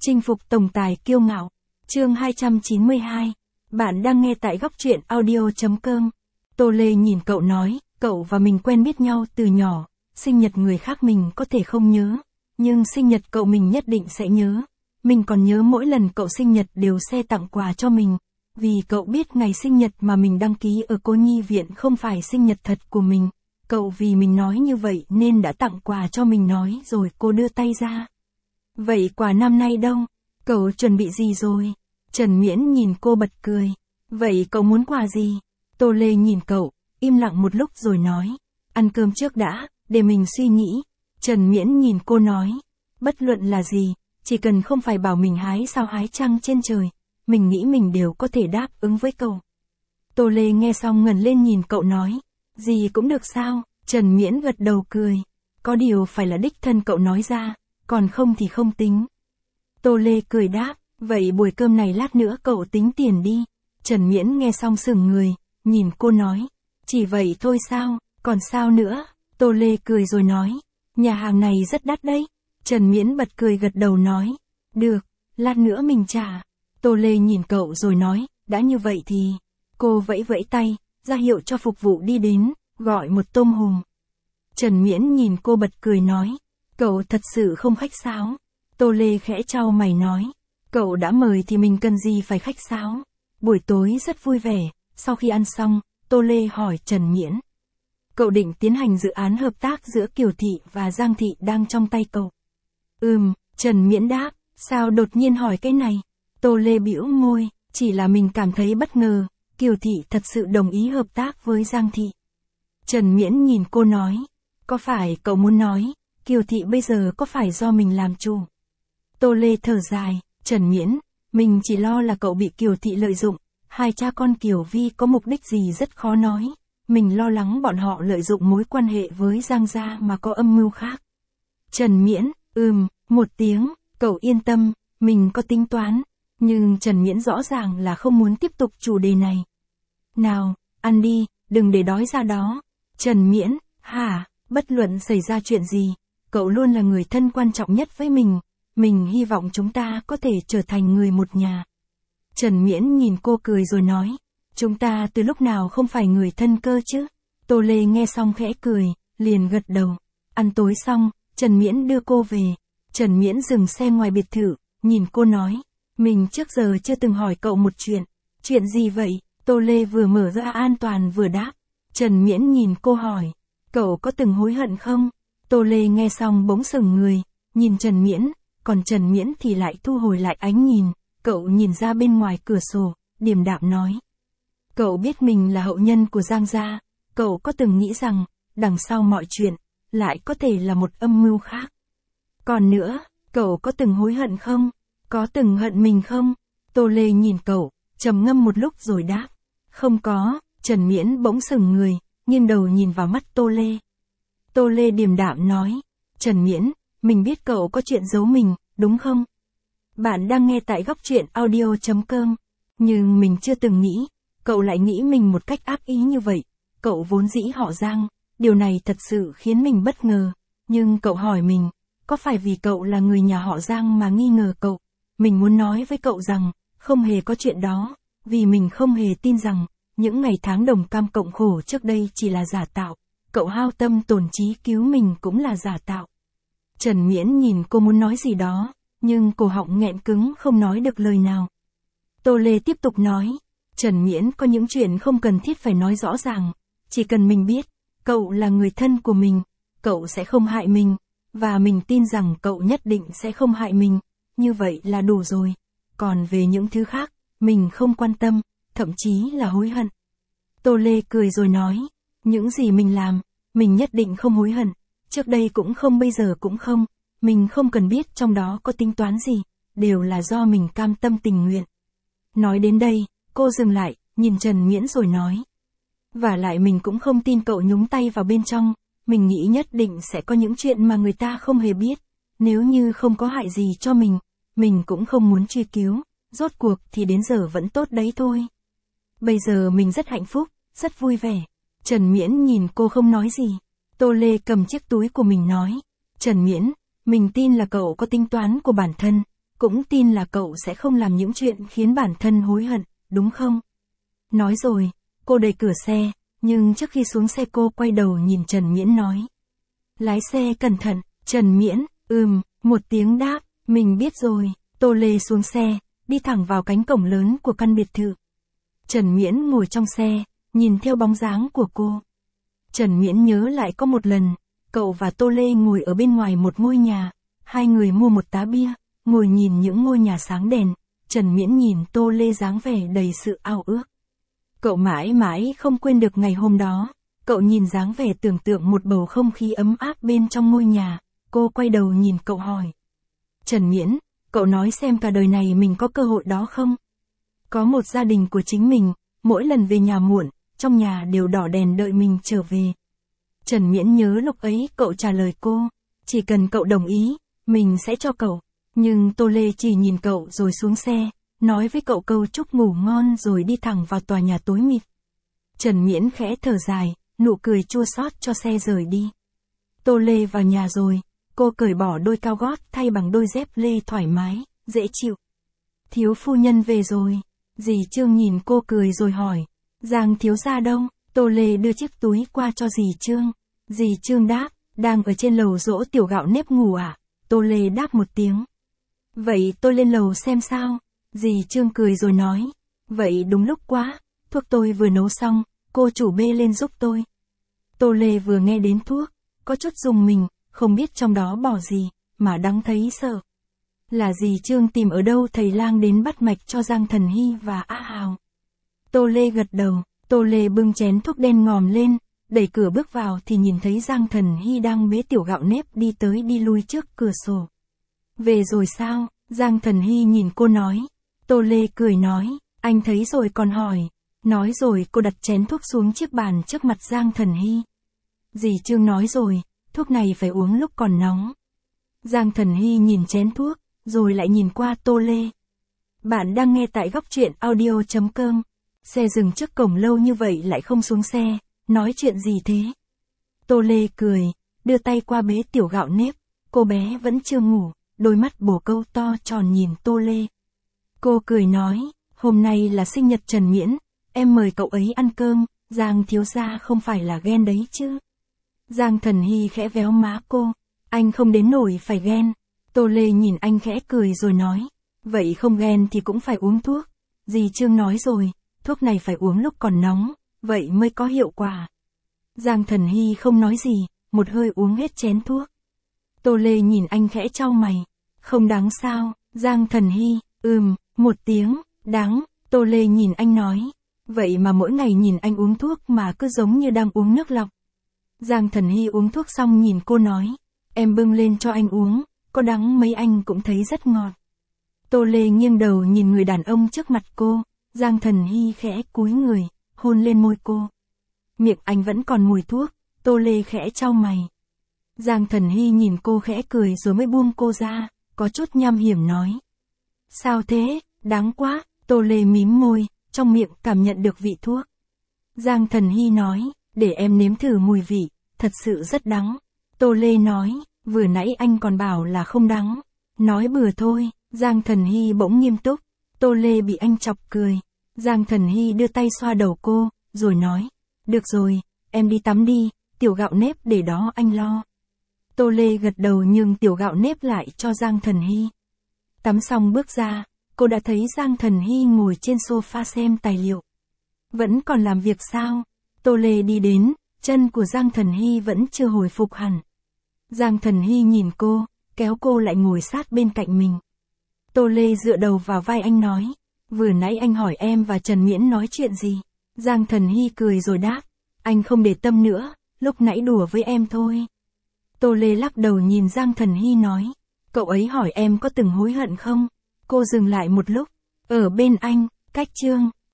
Chinh phục tổng tài kiêu ngạo. Chương 292. Bạn đang nghe tại góc truyện audio.com. Tô Lê nhìn cậu nói, cậu và mình quen biết nhau từ nhỏ, sinh nhật người khác mình có thể không nhớ, nhưng sinh nhật cậu mình nhất định sẽ nhớ. Mình còn nhớ mỗi lần cậu sinh nhật đều xe tặng quà cho mình, vì cậu biết ngày sinh nhật mà mình đăng ký ở cô nhi viện không phải sinh nhật thật của mình. Cậu vì mình nói như vậy nên đã tặng quà cho mình nói rồi cô đưa tay ra. Vậy quà năm nay đâu? Cậu chuẩn bị gì rồi? Trần Miễn nhìn cô bật cười. Vậy cậu muốn quà gì? Tô Lê nhìn cậu, im lặng một lúc rồi nói. Ăn cơm trước đã, để mình suy nghĩ. Trần Miễn nhìn cô nói. Bất luận là gì, chỉ cần không phải bảo mình hái sao hái trăng trên trời, mình nghĩ mình đều có thể đáp ứng với cậu. Tô Lê nghe xong ngẩng lên nhìn cậu nói. Gì cũng được sao? Trần Miễn gật đầu cười. Có điều phải là đích thân cậu nói ra, còn không thì không tính. Tô Lê cười đáp, vậy buổi cơm này lát nữa cậu tính tiền đi. Trần Miễn nghe xong sững người, nhìn cô nói, chỉ vậy thôi sao, còn sao nữa? Tô Lê cười rồi nói, nhà hàng này rất đắt đấy. Trần Miễn bật cười gật đầu nói, được, lát nữa mình trả. Tô Lê nhìn cậu rồi nói, đã như vậy thì, cô vẫy vẫy tay, ra hiệu cho phục vụ đi đến, gọi một tôm hùm. Trần Miễn nhìn cô bật cười nói, cậu thật sự không khách sáo. Tô Lê khẽ chau mày nói, cậu đã mời thì mình cần gì phải khách sáo. Buổi tối rất vui vẻ, sau khi ăn xong, Tô Lê hỏi Trần Miễn. Cậu định tiến hành dự án hợp tác giữa Kiều Thị và Giang Thị đang trong tay cậu. Trần Miễn đáp, sao đột nhiên hỏi cái này? Tô Lê bĩu môi, chỉ là mình cảm thấy bất ngờ, Kiều Thị thật sự đồng ý hợp tác với Giang Thị. Trần Miễn nhìn cô nói, có phải cậu muốn nói, Kiều Thị bây giờ có phải do mình làm chủ? Tô Lê thở dài, Trần Miễn, mình chỉ lo là cậu bị Kiều Thị lợi dụng, hai cha con Kiều Vi có mục đích gì rất khó nói, mình lo lắng bọn họ lợi dụng mối quan hệ với Giang gia mà có âm mưu khác. Trần Miễn, một tiếng, cậu yên tâm, mình có tính toán, nhưng Trần Miễn rõ ràng là không muốn tiếp tục chủ đề này. Nào, ăn đi, đừng để đói ra đó. Trần Miễn, hả, bất luận xảy ra chuyện gì, cậu luôn là người thân quan trọng nhất với mình hy vọng chúng ta có thể trở thành người một nhà. Trần Miễn nhìn cô cười rồi nói, chúng ta từ lúc nào không phải người thân cơ chứ? Tô Lê nghe xong khẽ cười, liền gật đầu. Ăn tối xong, Trần Miễn đưa cô về. Trần Miễn dừng xe ngoài biệt thự, nhìn cô nói, mình trước giờ chưa từng hỏi cậu một chuyện. Chuyện gì vậy? Tô Lê vừa mở ra an toàn vừa đáp. Trần Miễn nhìn cô hỏi, cậu có từng hối hận không? Tô Lê nghe xong bỗng sững người, nhìn Trần Miễn, còn Trần Miễn thì lại thu hồi lại ánh nhìn, cậu nhìn ra bên ngoài cửa sổ, điềm đạm nói. Cậu biết mình là hậu nhân của Giang gia, cậu có từng nghĩ rằng, đằng sau mọi chuyện, lại có thể là một âm mưu khác. Còn nữa, cậu có từng hối hận không? Có từng hận mình không? Tô Lê nhìn cậu, trầm ngâm một lúc rồi đáp. Không có. Trần Miễn bỗng sững người, nghiêng đầu nhìn vào mắt Tô Lê. Tô Lê điềm đạm nói, Trần Miễn, mình biết cậu có chuyện giấu mình, đúng không? Bạn đang nghe tại góc truyện audio.com, nhưng mình chưa từng nghĩ, cậu lại nghĩ mình một cách ác ý như vậy. Cậu vốn dĩ họ Giang, điều này thật sự khiến mình bất ngờ, nhưng cậu hỏi mình, có phải vì cậu là người nhà họ Giang mà nghi ngờ cậu? Mình muốn nói với cậu rằng, không hề có chuyện đó, vì mình không hề tin rằng, những ngày tháng đồng cam cộng khổ trước đây chỉ là giả tạo, cậu hao tâm tổn trí cứu mình cũng là giả tạo. Trần Miễn nhìn cô muốn nói gì đó, nhưng cổ họng nghẹn cứng không nói được lời nào. Tô Lê tiếp tục nói, Trần Miễn có những chuyện không cần thiết phải nói rõ ràng, chỉ cần mình biết, cậu là người thân của mình, cậu sẽ không hại mình, và mình tin rằng cậu nhất định sẽ không hại mình, như vậy là đủ rồi. Còn về những thứ khác, mình không quan tâm, thậm chí là hối hận. Tô Lê cười rồi nói, những gì mình làm, mình nhất định không hối hận, trước đây cũng không bây giờ cũng không, mình không cần biết trong đó có tính toán gì, đều là do mình cam tâm tình nguyện. Nói đến đây, cô dừng lại, nhìn Trần Miễn rồi nói. Và lại mình cũng không tin cậu nhúng tay vào bên trong, mình nghĩ nhất định sẽ có những chuyện mà người ta không hề biết, nếu như không có hại gì cho mình cũng không muốn truy cứu, rốt cuộc thì đến giờ vẫn tốt đấy thôi. Bây giờ mình rất hạnh phúc, rất vui vẻ. Trần Miễn nhìn cô không nói gì. Tô Lê cầm chiếc túi của mình nói, Trần Miễn, mình tin là cậu có tính toán của bản thân, cũng tin là cậu sẽ không làm những chuyện khiến bản thân hối hận, đúng không? Nói rồi, cô đẩy cửa xe, nhưng trước khi xuống xe cô quay đầu nhìn Trần Miễn nói. Lái xe cẩn thận, Trần Miễn, một tiếng đáp, mình biết rồi. Tô Lê xuống xe, đi thẳng vào cánh cổng lớn của căn biệt thự. Trần Miễn ngồi trong xe, nhìn theo bóng dáng của cô. Trần Miễn nhớ lại có một lần, cậu và Tô Lê ngồi ở bên ngoài một ngôi nhà, hai người mua một tá bia, ngồi nhìn những ngôi nhà sáng đèn. Trần Miễn nhìn Tô Lê dáng vẻ đầy sự ao ước. Cậu mãi mãi không quên được ngày hôm đó, cậu nhìn dáng vẻ tưởng tượng một bầu không khí ấm áp bên trong ngôi nhà, cô quay đầu nhìn cậu hỏi. Trần Miễn, cậu nói xem cả đời này mình có cơ hội đó không? Có một gia đình của chính mình, mỗi lần về nhà muộn, trong nhà đều đỏ đèn đợi mình trở về. Trần Miễn nhớ lúc ấy cậu trả lời cô, chỉ cần cậu đồng ý, mình sẽ cho cậu. Nhưng Tô Lê chỉ nhìn cậu rồi xuống xe, nói với cậu câu chúc ngủ ngon rồi đi thẳng vào tòa nhà tối mịt. Trần Miễn khẽ thở dài, nụ cười chua xót cho xe rời đi. Tô Lê vào nhà rồi, cô cởi bỏ đôi cao gót thay bằng đôi dép lê thoải mái, dễ chịu. Thiếu phu nhân về rồi. Dì Trương nhìn cô cười rồi hỏi. Giang thiếu gia đâu? Tô Lê đưa chiếc túi qua cho dì Trương. Dì Trương đáp, đang ở trên lầu dỗ tiểu gạo nếp ngủ à? Tô Lê đáp một tiếng. Vậy tôi lên lầu xem sao? Dì Trương cười rồi nói. Vậy đúng lúc quá, thuốc tôi vừa nấu xong, cô chủ bê lên giúp tôi. Tô Lê vừa nghe đến thuốc, có chút rùng mình, không biết trong đó bỏ gì, mà đắng thấy sợ. Là dì Trương tìm ở đâu thầy lang đến bắt mạch cho Giang Thần Hy và Á Hào. Tô Lê gật đầu, Tô Lê bưng chén thuốc đen ngòm lên, đẩy cửa bước vào thì nhìn thấy Giang Thần Hy đang bế tiểu gạo nếp đi tới đi lui trước cửa sổ. Về rồi sao? Giang Thần Hy nhìn cô nói. Tô Lê cười nói, anh thấy rồi còn hỏi. Nói rồi cô đặt chén thuốc xuống chiếc bàn trước mặt Giang Thần Hy. Dì Trương nói rồi, thuốc này phải uống lúc còn nóng. Giang Thần Hy nhìn chén thuốc, rồi lại nhìn qua Tô Lê. Bạn đang nghe tại góc truyện audio.com. Xe dừng trước cổng lâu như vậy lại không xuống xe, nói chuyện gì thế? Tô Lê cười, đưa tay qua bế tiểu gạo nếp, cô bé vẫn chưa ngủ, đôi mắt bồ câu to tròn nhìn Tô Lê. Cô cười nói, hôm nay là sinh nhật Trần Miễn, em mời cậu ấy ăn cơm, Giang thiếu gia không phải là ghen đấy chứ? Giang Thần Hy khẽ véo má cô, anh không đến nổi phải ghen. Tô Lê nhìn anh khẽ cười rồi nói, vậy không ghen thì cũng phải uống thuốc. Dì Trương nói rồi, thuốc này phải uống lúc còn nóng, vậy mới có hiệu quả. Giang Thần Hy không nói gì, một hơi uống hết chén thuốc. Tô Lê nhìn anh khẽ chau mày, không đáng sao? Giang Thần Hy, một tiếng, đáng. Tô Lê nhìn anh nói, vậy mà mỗi ngày nhìn anh uống thuốc mà cứ giống như đang uống nước lọc. Giang Thần Hy uống thuốc xong nhìn cô nói, em bưng lên cho anh uống, có đắng mấy anh cũng thấy rất ngọt. Tô Lê nghiêng đầu nhìn người đàn ông trước mặt cô, Giang Thần Hy khẽ cúi người, hôn lên môi cô. Miệng anh vẫn còn mùi thuốc, Tô Lê khẽ chau mày. Giang Thần Hy nhìn cô khẽ cười rồi mới buông cô ra, có chút nham hiểm nói. Sao thế, đáng quá, Tô Lê mím môi, trong miệng cảm nhận được vị thuốc. Giang Thần Hy nói, để em nếm thử mùi vị, thật sự rất đắng. Tô Lê nói, vừa nãy anh còn bảo là không đắng. Nói bừa thôi, Giang Thần Hy bỗng nghiêm túc. Tô Lê bị anh chọc cười. Giang Thần Hy đưa tay xoa đầu cô, rồi nói, được rồi, em đi tắm đi, tiểu gạo nếp để đó anh lo. Tô Lê gật đầu nhưng tiểu gạo nếp lại cho Giang Thần Hy. Tắm xong bước ra, cô đã thấy Giang Thần Hy ngồi trên sofa xem tài liệu. Vẫn còn làm việc sao? Tô Lê đi đến, chân của Giang Thần Hy vẫn chưa hồi phục hẳn. Giang Thần Hy nhìn cô, kéo cô lại ngồi sát bên cạnh mình. Tô Lê dựa đầu vào vai anh nói, vừa nãy anh hỏi em và Trần Miễn nói chuyện gì? Giang Thần Hy cười rồi đáp, anh không để tâm nữa, lúc nãy đùa với em thôi. Tô Lê lắc đầu nhìn Giang Thần Hy nói, cậu ấy hỏi em có từng hối hận không? Cô dừng lại một lúc, ở bên anh, cách Trương.